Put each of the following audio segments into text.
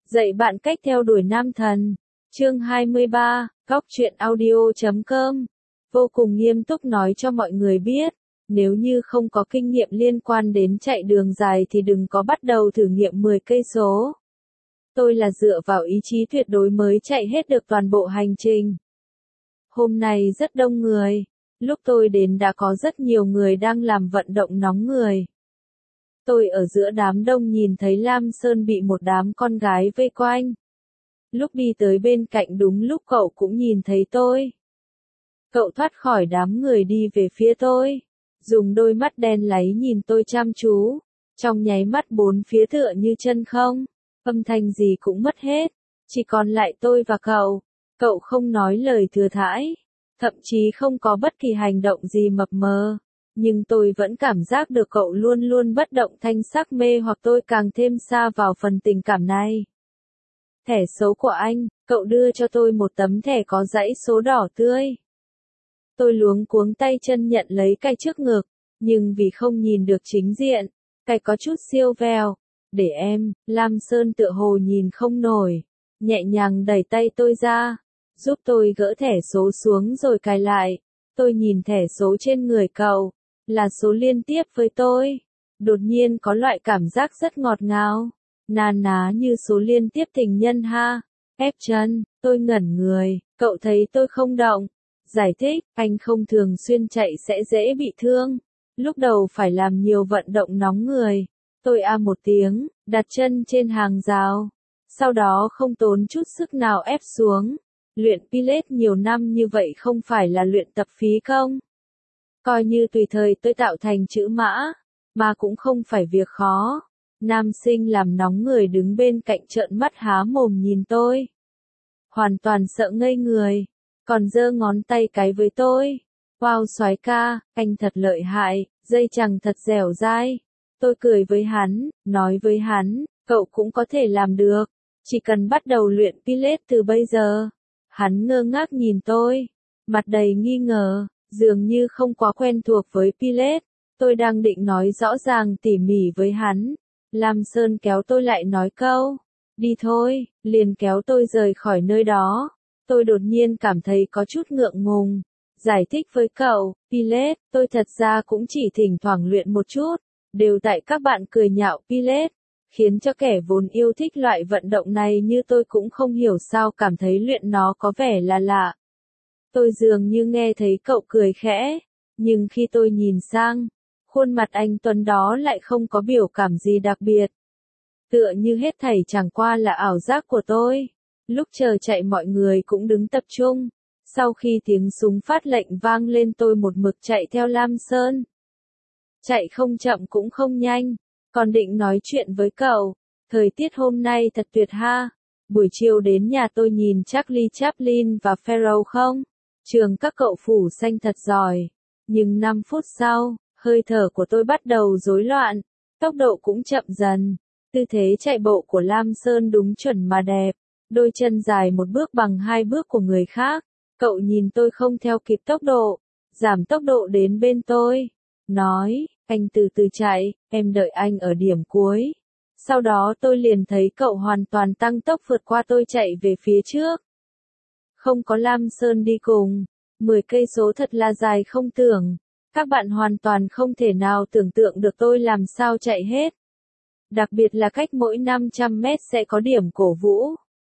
Dạy bạn cách theo đuổi nam thần. Chương 23, goctruyện audio.com. Vô cùng nghiêm túc nói cho mọi người biết, nếu như không có kinh nghiệm liên quan đến chạy đường dài thì đừng có bắt đầu thử nghiệm 10 cây số. Tôi là dựa vào ý chí tuyệt đối mới chạy hết được toàn bộ hành trình. Hôm nay rất đông người. Lúc tôi đến đã có rất nhiều người đang làm vận động nóng người. Tôi ở giữa đám đông nhìn thấy Lam Sơn bị một đám con gái vây quanh. Lúc đi tới bên cạnh đúng lúc cậu cũng nhìn thấy tôi. Cậu thoát khỏi đám người đi về phía tôi, dùng đôi mắt đen láy nhìn tôi chăm chú. Trong nháy mắt bốn phía tựa như chân không, âm thanh gì cũng mất hết, chỉ còn lại tôi và cậu. Cậu không nói lời thừa thãi, thậm chí không có bất kỳ hành động gì mập mờ. Nhưng tôi vẫn cảm giác được cậu luôn luôn bất động thanh sắc mê hoặc tôi càng thêm xa vào phần tình cảm này. Thẻ số của anh, cậu đưa cho tôi một tấm thẻ có dãy số đỏ tươi. Tôi luống cuống tay chân nhận lấy cái trước ngực, nhưng vì không nhìn được chính diện, cái có chút siêu vẹo. Để em, Lam Sơn tựa hồ nhìn không nổi, nhẹ nhàng đẩy tay tôi ra, giúp tôi gỡ thẻ số xuống rồi cài lại. Tôi nhìn thẻ số trên người cậu, là số liên tiếp với tôi. Đột nhiên có loại cảm giác rất ngọt ngào, na ná như số liên tiếp tình nhân ha. Ép chân, tôi ngẩn người, cậu thấy tôi không động. Giải thích, anh không thường xuyên chạy sẽ dễ bị thương. Lúc đầu phải làm nhiều vận động nóng người. Tôi một tiếng, đặt chân trên hàng rào. Sau đó không tốn chút sức nào ép xuống. Luyện Pilates nhiều năm như vậy không phải là luyện tập phí công. Coi như tùy thời tôi tạo thành chữ mã, mà cũng không phải việc khó. Nam sinh làm nóng người đứng bên cạnh trợn mắt há mồm nhìn tôi. Hoàn toàn sợ ngây người, còn giơ ngón tay cái với tôi. Wow soái ca, anh thật lợi hại, dây chằng thật dẻo dai. Tôi cười với hắn, nói với hắn, cậu cũng có thể làm được, chỉ cần bắt đầu luyện Pilates từ bây giờ. Hắn ngơ ngác nhìn tôi, mặt đầy nghi ngờ, dường như không quá quen thuộc với Pilates. Tôi đang định nói rõ ràng tỉ mỉ với hắn. Lam Sơn kéo tôi lại nói câu, đi thôi, liền kéo tôi rời khỏi nơi đó. Tôi đột nhiên cảm thấy có chút ngượng ngùng. Giải thích với cậu, Pilates, tôi thật ra cũng chỉ thỉnh thoảng luyện một chút, đều tại các bạn cười nhạo Pilates, khiến cho kẻ vốn yêu thích loại vận động này như tôi cũng không hiểu sao cảm thấy luyện nó có vẻ là lạ. Tôi dường như nghe thấy cậu cười khẽ, nhưng khi tôi nhìn sang, khuôn mặt anh Tuấn đó lại không có biểu cảm gì đặc biệt. Tựa như hết thảy chẳng qua là ảo giác của tôi. Lúc chờ chạy mọi người cũng đứng tập trung. Sau khi tiếng súng phát lệnh vang lên tôi một mực chạy theo Lam Sơn. Chạy không chậm cũng không nhanh. Còn định nói chuyện với cậu. Thời tiết hôm nay thật tuyệt ha. Buổi chiều đến nhà tôi nhìn Charlie Chaplin và Pharaoh không? Trường các cậu phủ xanh thật giỏi. Nhưng 5 phút sau, hơi thở của tôi bắt đầu rối loạn. Tốc độ cũng chậm dần. Tư thế chạy bộ của Lam Sơn đúng chuẩn mà đẹp. Đôi chân dài một bước bằng 2 bước của người khác. Cậu nhìn tôi không theo kịp tốc độ, giảm tốc độ đến bên tôi. Nói, anh từ từ chạy, em đợi anh ở điểm cuối. Sau đó tôi liền thấy cậu hoàn toàn tăng tốc vượt qua tôi chạy về phía trước. Không có Lam Sơn đi cùng, 10 cây số thật là dài không tưởng. Các bạn hoàn toàn không thể nào tưởng tượng được tôi làm sao chạy hết. Đặc biệt là cách mỗi 500 mét sẽ có điểm cổ vũ.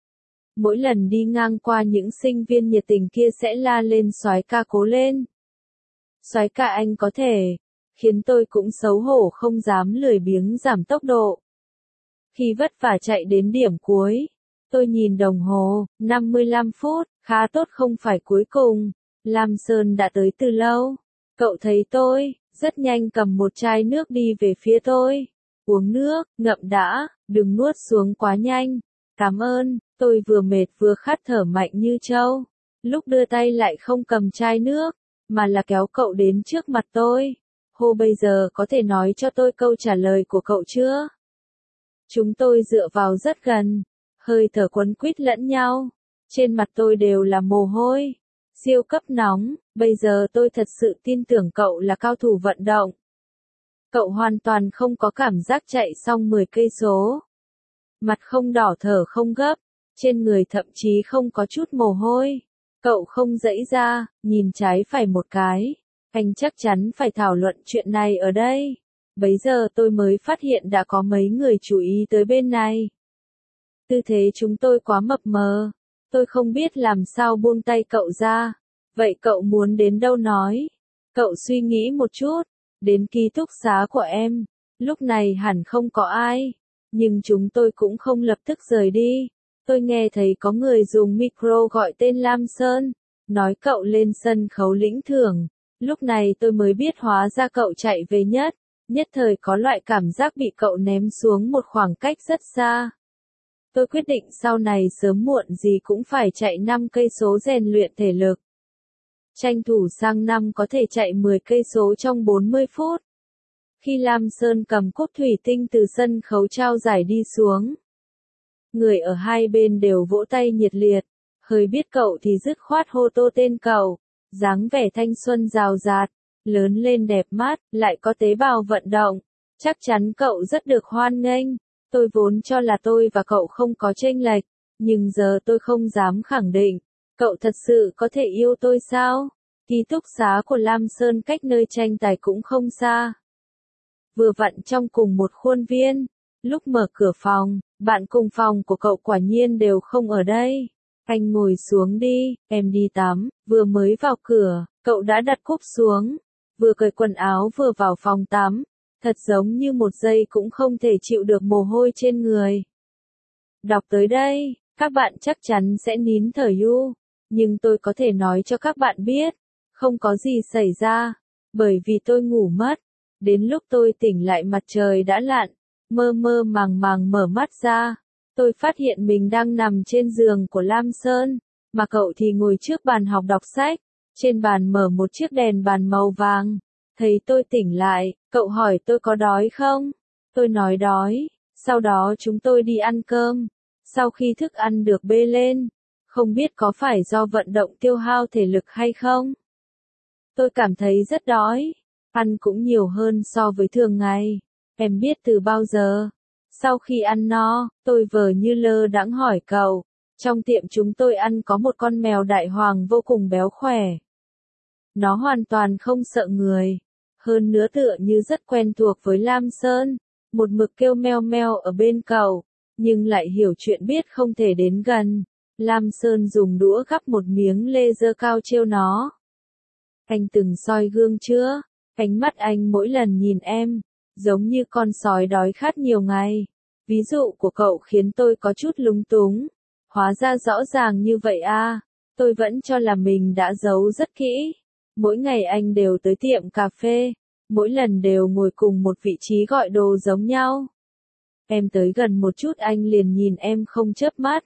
Mỗi lần đi ngang qua những sinh viên nhiệt tình kia sẽ la lên soái ca cố lên. Soái ca anh có thể, khiến tôi cũng xấu hổ không dám lười biếng giảm tốc độ. Khi vất vả chạy đến điểm cuối, tôi nhìn đồng hồ, 55 phút, khá tốt không phải cuối cùng. Lam Sơn đã tới từ lâu. Cậu thấy tôi, rất nhanh cầm một chai nước đi về phía tôi. Uống nước, ngậm đã, đừng nuốt xuống quá nhanh. Cảm ơn. Tôi vừa mệt vừa khát thở mạnh như trâu. Lúc đưa tay lại không cầm chai nước, mà là kéo cậu đến trước mặt tôi. Hô bây giờ có thể nói cho tôi câu trả lời của cậu chưa? Chúng tôi dựa vào rất gần, hơi thở quấn quýt lẫn nhau. Trên mặt tôi đều là mồ hôi. Siêu cấp nóng, bây giờ tôi thật sự tin tưởng cậu là cao thủ vận động. Cậu hoàn toàn không có cảm giác chạy xong 10 cây số. mặt không đỏ thở không gấp, trên người thậm chí không có chút mồ hôi. Cậu không giãy ra, nhìn trái phải một cái. Anh chắc chắn phải thảo luận chuyện này ở đây. Bấy giờ tôi mới phát hiện đã có mấy người chú ý tới bên này. Tư thế chúng tôi quá mập mờ. Tôi không biết làm sao buông tay cậu ra. Vậy cậu muốn đến đâu nói? Cậu suy nghĩ một chút. Đến ký túc xá của em. Lúc này hẳn không có ai. Nhưng chúng tôi cũng không lập tức rời đi. Tôi nghe thấy có người dùng micro gọi tên Lam Sơn. Nói cậu lên sân khấu lĩnh thưởng. Lúc này tôi mới biết hóa ra cậu chạy về nhất. Nhất thời có loại cảm giác bị cậu ném xuống một khoảng cách rất xa. Tôi quyết định sau này sớm muộn gì cũng phải chạy 5 cây số rèn luyện thể lực. Tranh thủ sang năm có thể chạy 10 cây số trong 40 phút. Khi Lam Sơn cầm cúp thủy tinh từ sân khấu trao giải đi xuống, người ở hai bên đều vỗ tay nhiệt liệt. Hơi biết cậu thì dứt khoát hô to tên cậu. Dáng vẻ thanh xuân rào rạt, lớn lên đẹp mắt, lại có tế bào vận động. Chắc chắn cậu rất được hoan nghênh. Tôi vốn cho là tôi và cậu không có chênh lệch, nhưng giờ tôi không dám khẳng định. Cậu thật sự có thể yêu tôi sao? Ký túc xá của Lam Sơn cách nơi tranh tài cũng không xa. Vừa vặn trong cùng một khuôn viên. Lúc mở cửa phòng, bạn cùng phòng của cậu quả nhiên đều không ở đây. Anh ngồi xuống đi, em đi tắm. Vừa mới vào cửa, cậu đã đặt cúp xuống. Vừa cởi quần áo vừa vào phòng tắm. Thật giống như một giây cũng không thể chịu được mồ hôi trên người. Đọc tới đây, các bạn chắc chắn sẽ nín thở yu. Nhưng tôi có thể nói cho các bạn biết, không có gì xảy ra. Bởi vì tôi ngủ mất. Đến lúc tôi tỉnh lại mặt trời đã lặn. Mơ mơ màng màng mở mắt ra. Tôi phát hiện mình đang nằm trên giường của Lam Sơn, mà cậu thì ngồi trước bàn học đọc sách. Trên bàn mở một chiếc đèn bàn màu vàng. Thấy tôi tỉnh lại, cậu hỏi tôi có đói không? Tôi nói đói. Sau đó chúng tôi đi ăn cơm. Sau khi thức ăn được bê lên, không biết có phải do vận động tiêu hao thể lực hay không? Tôi cảm thấy rất đói. Ăn cũng nhiều hơn so với thường ngày. Em biết từ bao giờ? Sau khi ăn no, tôi vờ như lơ đãng hỏi cậu. Trong tiệm chúng tôi ăn có một con mèo đại hoàng vô cùng béo khỏe. Nó hoàn toàn không sợ người. Hơn nữa tựa như rất quen thuộc với Lam Sơn. Một mực kêu meo meo ở bên cậu. Nhưng lại hiểu chuyện biết không thể đến gần. Lam Sơn dùng đũa gắp một miếng laser cao trêu nó. Anh từng soi gương chưa? Ánh mắt anh mỗi lần nhìn em, giống như con sói đói khát nhiều ngày. Ví dụ của cậu khiến tôi có chút lúng túng. Hóa ra rõ ràng như vậy à, tôi vẫn cho là mình đã giấu rất kỹ. Mỗi ngày anh đều tới tiệm cà phê, mỗi lần đều ngồi cùng một vị trí gọi đồ giống nhau. Em tới gần một chút anh liền nhìn em không chớp mắt.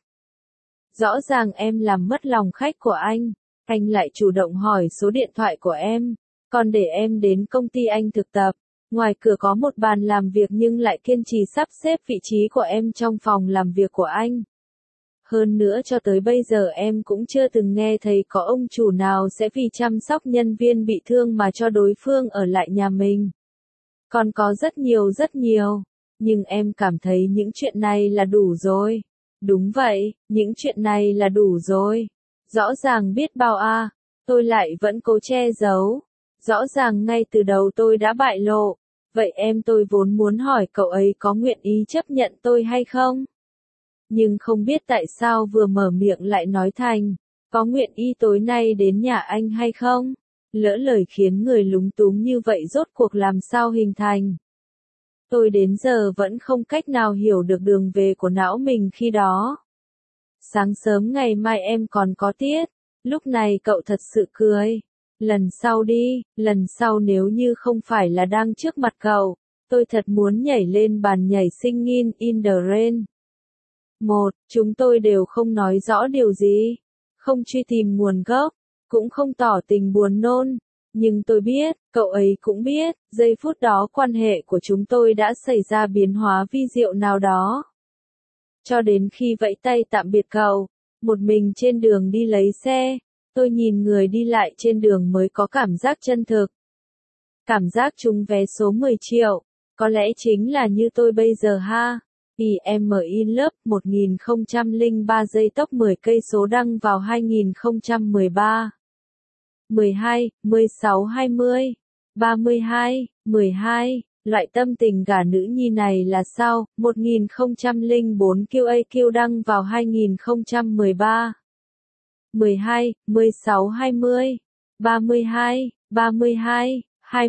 Rõ ràng em làm mất lòng khách của anh lại chủ động hỏi số điện thoại của em, còn để em đến công ty anh thực tập. Ngoài cửa có một bàn làm việc nhưng lại kiên trì sắp xếp vị trí của em trong phòng làm việc của anh. Hơn nữa cho tới bây giờ em cũng chưa từng nghe thấy có ông chủ nào sẽ vì chăm sóc nhân viên bị thương mà cho đối phương ở lại nhà mình. Còn có rất nhiều, nhưng em cảm thấy những chuyện này là đủ rồi. Đúng vậy, những chuyện này là đủ rồi. Rõ ràng biết bao à, tôi lại vẫn cố che giấu. Rõ ràng ngay từ đầu tôi đã bại lộ. Vậy tôi vốn muốn hỏi cậu ấy có nguyện ý chấp nhận tôi hay không? Nhưng không biết tại sao vừa mở miệng lại nói thành, có nguyện ý tối nay đến nhà anh hay không? Lỡ lời khiến người lúng túng như vậy rốt cuộc làm sao hình thành? Tôi đến giờ vẫn không cách nào hiểu được đường về của não mình khi đó. Sáng sớm ngày mai em còn có tiết. Lúc này cậu thật sự cười. Lần sau đi, lần sau nếu như không phải là đang trước mặt cậu, tôi thật muốn nhảy lên bàn nhảy singing in the rain. Chúng tôi đều không nói rõ điều gì, không truy tìm nguồn gốc, cũng không tỏ tình buồn nôn. Nhưng tôi biết, cậu ấy cũng biết, giây phút đó quan hệ của chúng tôi đã xảy ra biến hóa vi diệu nào đó. Cho đến khi vẫy tay tạm biệt cậu, một mình trên đường đi lấy xe, tôi nhìn người đi lại trên đường mới có cảm giác chân thực. Cảm giác trúng vé số 10 triệu, có lẽ chính là như tôi bây giờ ha. FM in Love 1003 giây tốc 10 cây số đăng vào 2013. 12, 16, 20, 32, 12. Loại tâm tình gả nữ nhi này là sao? 1004 QAQ đăng vào 2013. 12, 16, 20, 32, 32.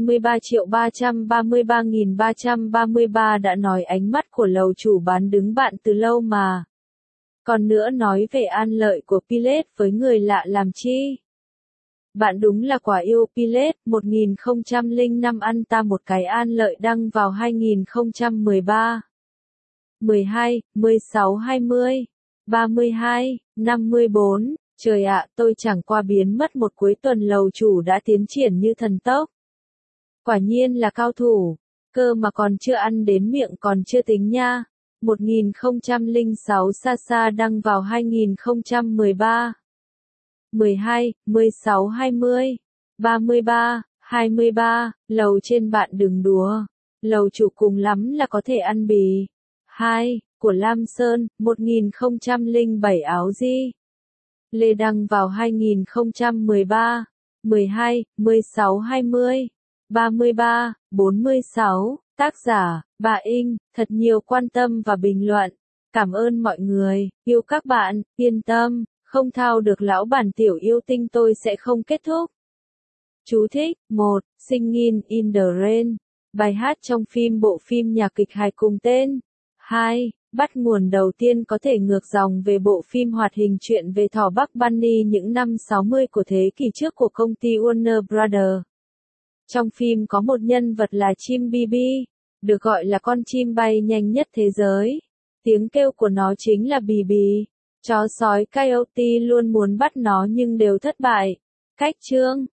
23.333.333 đã nói ánh mắt của lầu chủ bán đứng bạn từ lâu mà. Còn nữa nói về an lợi của Pilet với người lạ làm chi? Bạn đúng là quả yêu Pilet. 1005 ăn ta một cái an lợi đăng vào 2013. 12, 16, 20, 32, 54. Trời ạ, tôi chẳng qua biến mất một cuối tuần lầu chủ đã tiến triển như thần tốc. Quả nhiên là cao thủ, cơ mà còn chưa ăn đến miệng còn chưa tính nha. 1006 Sasa đăng vào 2013. 12, 16, 20, 33, 23, lầu trên bạn đừng đùa. Lầu chủ cùng lắm là có thể ăn bì. 2, của Lam Sơn, 1007 áo gì? Lê đăng vào 2013. 12, 16, 20. 33, 46, tác giả, bà Inh, thật nhiều quan tâm và bình luận. Cảm ơn mọi người, yêu các bạn, yên tâm, không thao được lão bản tiểu yêu tinh tôi sẽ không kết thúc. Chú thích, 1, Singin' in the Rain, bài hát trong bộ phim nhạc kịch hài cùng tên. 2, bắt nguồn đầu tiên có thể ngược dòng về bộ phim hoạt hình truyện về thỏ Bugs Bunny những năm 60 của thế kỷ trước của công ty Warner Brothers. Trong phim có một nhân vật là chim Bibi, được gọi là con chim bay nhanh nhất thế giới. Tiếng kêu của nó chính là bì bì. Chó sói Coyote luôn muốn bắt nó nhưng đều thất bại. Cách chương